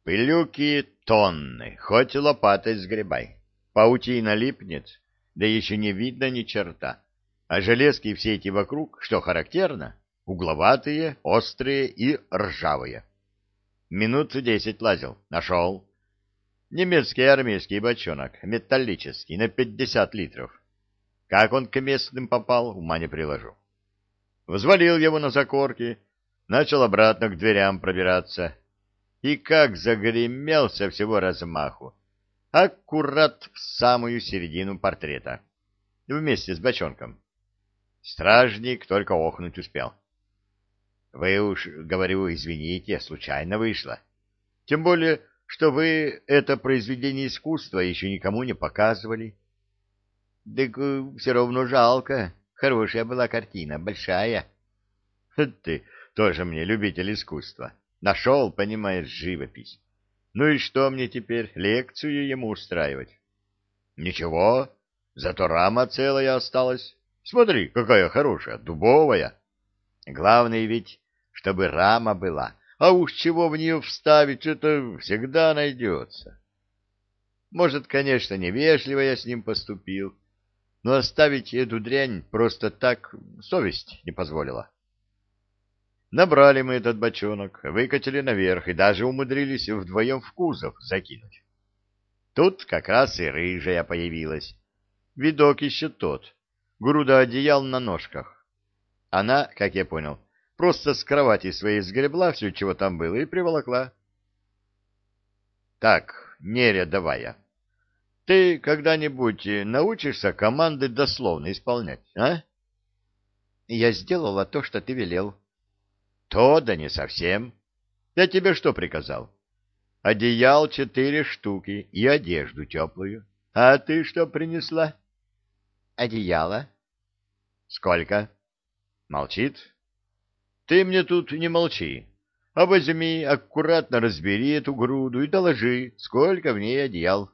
Пылюки тонны, хоть лопатой сгребай. Паутина липнет, да еще не видно ни черта. А железки все эти вокруг, что характерно, угловатые, острые и ржавые. Минут 10 лазил, нашел. Немецкий армейский бочонок, металлический, на 50 литров. Как он к местным попал, ума не приложу. Взвалил его на закорки, начал обратно к дверям пробираться. И как загремел со всего размаху. Аккурат в самую середину портрета. Вместе с бочонком. Стражник только охнуть успел. Вы уж, говорю, извините, случайно вышло. Тем более, что вы это произведение искусства еще никому не показывали. Так все равно жалко. Хорошая была картина, большая. Ты тоже мне любитель искусства. Нашел, понимаешь, живопись. Ну и что мне теперь, лекцию ему устраивать? Ничего, зато рама целая осталась. Смотри, какая хорошая, дубовая. Главное ведь, чтобы рама была, а уж чего в нее вставить, это всегда найдется. Может, конечно, невежливо я с ним поступил, но оставить эту дрянь просто так совесть не позволила. Набрали мы этот бочонок, выкатили наверх и даже умудрились вдвоем в кузов закинуть. Тут как раз и рыжая появилась. Видок еще тот, груда одеял на ножках. Она, как я понял, просто с кровати своей сгребла все, чего там было, и приволокла. Так, не рядовая, ты когда-нибудь научишься команды дословно исполнять, а? Я сделала то, что ты велел. То да не совсем. Я тебе что приказал? Одеял 4 штуки и одежду теплую. А ты что принесла? Одеяло. Сколько? Молчит. Ты мне тут не молчи, а возьми, аккуратно разбери эту груду и доложи, сколько в ней одеял.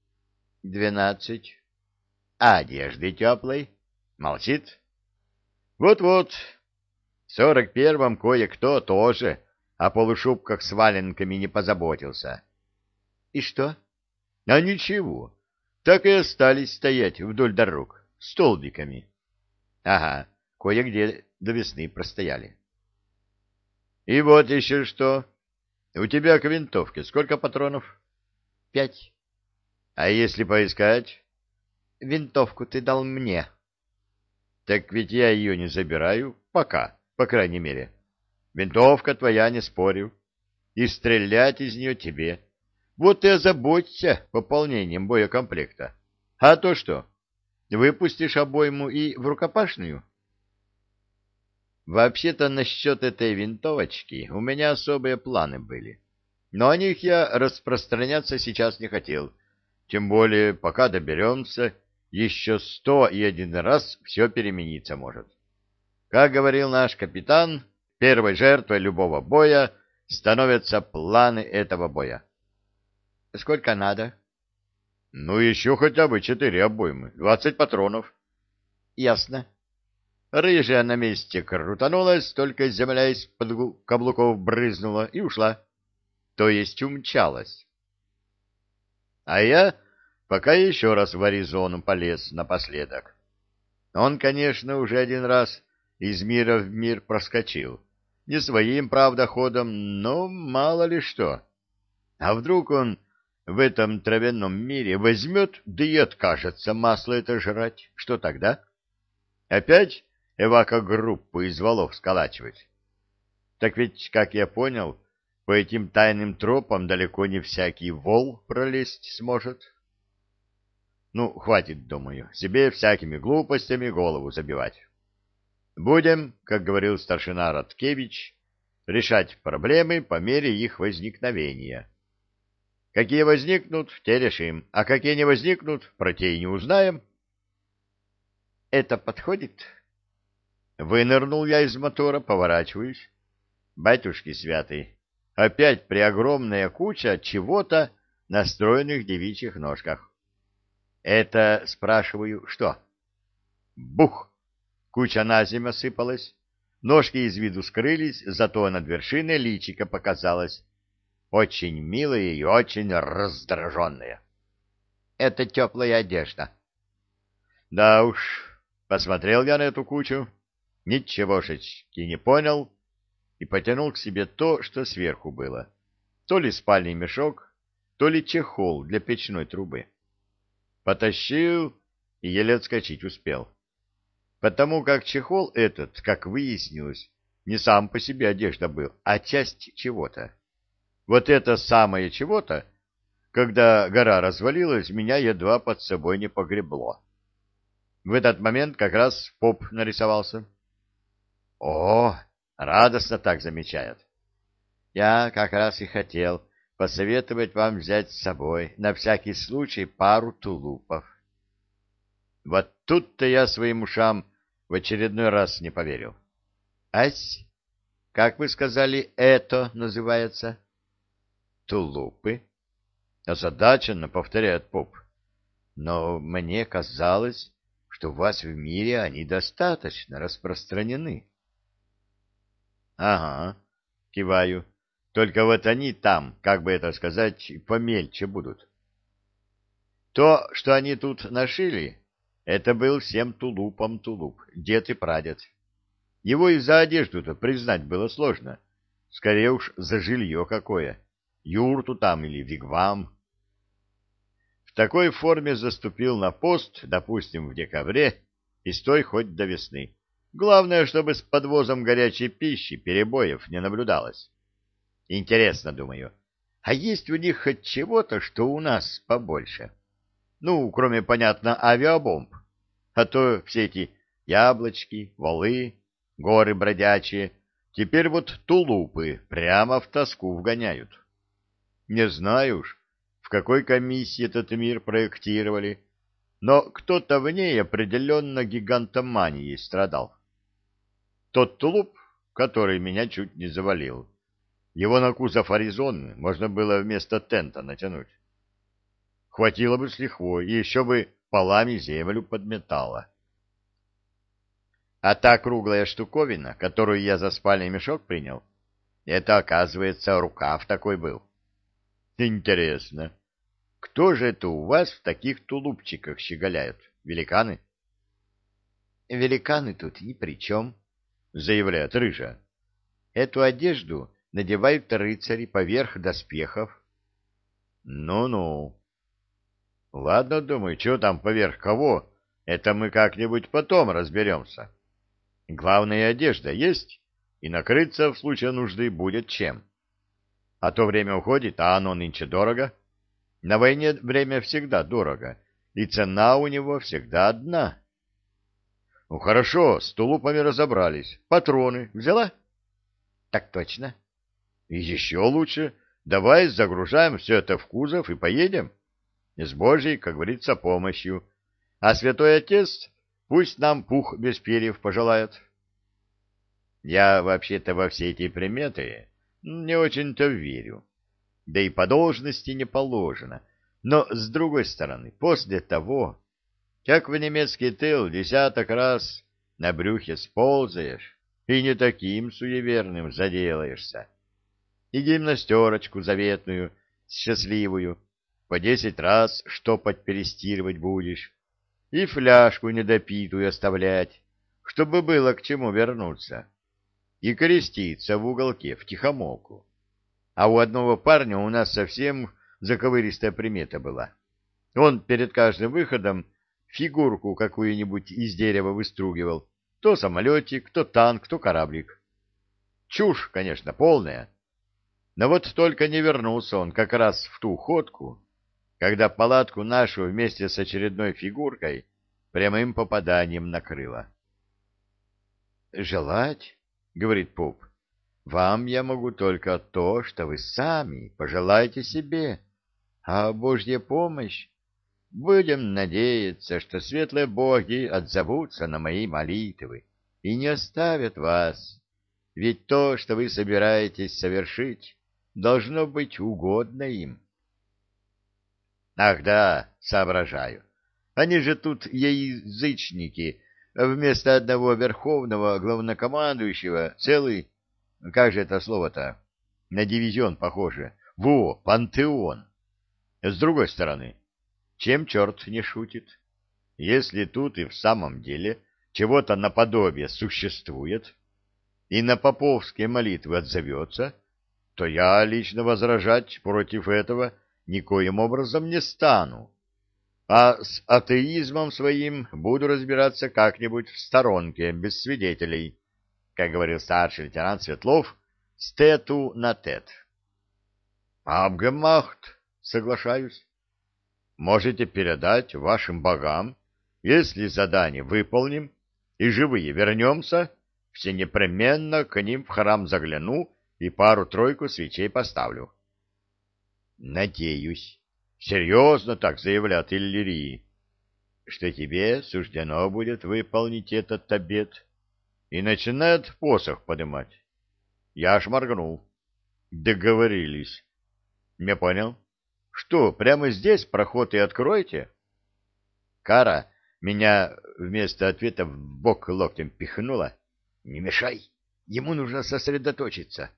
12. А одежды теплой? Молчит. Вот-вот. В 41-м кое-кто тоже о полушубках с валенками не позаботился. И что? А ничего. Так и остались стоять вдоль дорог, столбиками. Ага, кое-где до весны простояли. И вот еще что. У тебя к винтовке сколько патронов? 5. А если поискать? Винтовку ты дал мне. Так ведь я ее не забираю, пока, по крайней мере. Винтовка твоя, не спорю. И стрелять из нее тебе. Вот и озаботься пополнением боекомплекта. А то что, выпустишь обойму и в рукопашную? Вообще-то насчет этой винтовочки у меня особые планы были. Но о них я распространяться сейчас не хотел. Тем более, пока доберемся, еще 101 раз все перемениться может. Как говорил наш капитан, первой жертвой любого боя становятся планы этого боя. Сколько надо? Ну, еще хотя бы 4 обоймы, 20 патронов. Ясно. Рыжая на месте крутанулась, только земля из-под каблуков брызнула и ушла. То есть умчалась. А я пока еще раз в Аризону полез напоследок. Он, конечно, уже один раз из мира в мир проскочил. Не своим, правда, ходом, но мало ли что. А вдруг он в этом травяном мире возьмет, да и откажется масло это жрать? Что тогда? Опять эвакогруппу из валов сколачивать? Так ведь, как я понял, по этим тайным тропам далеко не всякий вол пролезть сможет. Ну, хватит, думаю, себе всякими глупостями голову забивать. Будем, как говорил старшина Радкевич, решать проблемы по мере их возникновения. Какие возникнут, те решим, а какие не возникнут, про те и не узнаем. Это подходит? Вынырнул я из мотора, поворачиваюсь. Батюшки святые, опять преогромная куча чего-то на стройных девичьих ножках. Это, спрашиваю, что? Бух! Куча на землю осыпалась. Ножки из виду скрылись, зато над вершиной личика показалось. очень милые и очень раздраженные. Это теплая одежда. Да уж, посмотрел я на эту кучу, ничегошечки не понял и потянул к себе то, что сверху было. То ли спальный мешок, то ли чехол для печной трубы. Потащил и еле отскочить успел. Потому как чехол этот, как выяснилось, не сам по себе одежда был, а часть чего-то. Вот это самое чего-то, когда гора развалилась, меня едва под собой не погребло. В этот момент как раз поп нарисовался. О, радостно так замечает. Я как раз и хотел посоветовать вам взять с собой на всякий случай пару тулупов. Вот тут-то я своим ушам в очередной раз не поверил. Ась, как вы сказали, это называется? Тулупы. Озадаченно повторяет поп. Но мне казалось, что у вас в мире они достаточно распространены. Ага, киваю. Только вот они там, как бы это сказать, помельче будут. То, что они тут нашили, это был всем тулупом тулуп, дед и прадед. Его и за одежду-то признать было сложно. Скорее уж за жилье какое. Юрту там или вигвам. В такой форме заступил на пост, допустим, в декабре, и стой хоть до весны. Главное, чтобы с подвозом горячей пищи перебоев не наблюдалось. Интересно, думаю, а есть у них хоть чего-то, что у нас побольше? Ну, кроме, понятно, авиабомб. А то все эти яблочки, валы, горы бродячие, теперь вот тулупы прямо в тоску вгоняют. Не знаю уж, в какой комиссии этот мир проектировали, но кто-то в ней определенно гигантоманией страдал. Тот тулуп, который меня чуть не завалил, его на кузов Аризоны можно было вместо тента натянуть. Хватило бы с лихвой, и еще бы полами землю подметало. А та круглая штуковина, которую я за спальный мешок принял, это, оказывается, рукав такой был. Интересно, кто же это у вас в таких тулупчиках щеголяют? Великаны? Великаны тут ни при чем, заявляет рыжа. Эту одежду надевают рыцари поверх доспехов. Ну-ну. Ладно, думаю, что там поверх кого, это мы как-нибудь потом разберемся. Главное, одежда есть, и накрыться в случае нужды будет чем. А то время уходит, а оно нынче дорого. На войне время всегда дорого, и цена у него всегда одна. Ну хорошо, с тулупами разобрались. Патроны взяла? Так точно. И еще лучше. Давай загружаем все это в кузов и поедем. С Божьей, как говорится, помощью. А святой отец пусть нам пух без перьев пожелает. Я вообще-то во все эти приметы не очень-то верю. Да и по должности не положено. Но, с другой стороны, после того, как в немецкий тыл десяток раз на брюхе сползаешь, и не таким суеверным заделаешься, и гимнастерочку заветную, счастливую, по 10 раз штопать перестирывать будешь, и фляжку недопитую оставлять, чтобы было к чему вернуться, и креститься в уголке втихомолку. А у одного парня у нас совсем заковыристая примета была. Он перед каждым выходом фигурку какую-нибудь из дерева выстругивал. То самолетик, то танк, то кораблик. Чушь, конечно, полная. Но вот только не вернулся он как раз в ту ходку, когда палатку нашу вместе с очередной фигуркой прямым попаданием накрыло. «Желать, — говорит поп, — вам я могу только то, что вы сами пожелаете себе, а Божья помощь. Будем надеяться, что светлые боги отзовутся на мои молитвы и не оставят вас, ведь то, что вы собираетесь совершить, должно быть угодно им». Ах да, соображаю. Они же тут язычники, вместо одного верховного главнокомандующего целый, как же это слово-то, на дивизион похоже, Во, пантеон. С другой стороны, чем черт не шутит? Если тут и в самом деле чего-то наподобие существует, и на поповские молитвы отзовется, то я лично возражать против этого никоим образом не стану, а с атеизмом своим буду разбираться как-нибудь в сторонке, без свидетелей, как говорил старший лейтенант Светлов, с тету на тет. Абгемахт, соглашаюсь. Можете передать вашим богам, если задание выполним и живые вернемся, все непременно к ним в храм загляну и пару-тройку свечей поставлю. Надеюсь, серьезно так заявлят иллирии, что тебе суждено будет выполнить этот обет, и начинает посох подымать. Я аж моргнул. Договорились. Не понял. Что, прямо здесь проход и откроете? Кара меня вместо ответа в бок локтем пихнула. Не мешай, ему нужно сосредоточиться.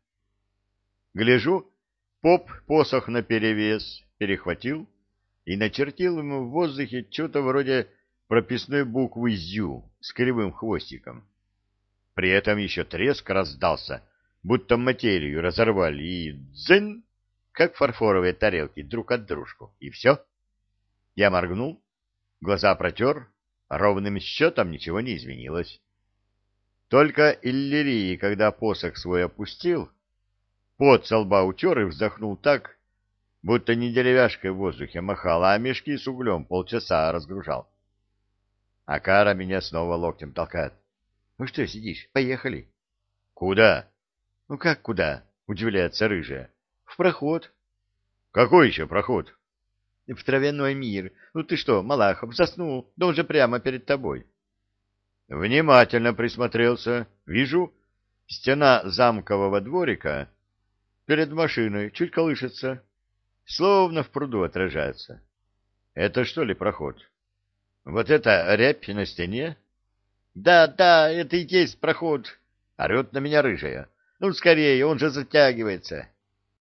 Гляжу, поп посох наперевес перехватил и начертил ему в воздухе что-то вроде прописной буквы «Зю» с кривым хвостиком. При этом еще треск раздался, будто материю разорвали, и дзынь, как фарфоровые тарелки друг от дружку. И все. Я моргнул, глаза протер, ровным счетом ничего не изменилось. Только Иллирий, когда посох свой опустил, пот со лба утер и вздохнул так, будто не деревяшкой в воздухе махал, а мешки с углем полчаса разгружал. А Кара меня снова локтем толкает. — Ну что сидишь? Поехали. — Куда? — Ну как куда? — удивляется рыжая. — В проход. — Какой еще проход? — В травяной мир. Ну ты что, Малахов, заснул? Да он же прямо перед тобой. Внимательно присмотрелся. Вижу, стена замкового дворика перед машиной чуть колышется, словно в пруду отражается. Это что ли проход? Вот это рябь на стене? Да, да, это и есть проход. Орет на меня рыжая. Ну, скорее, он же затягивается.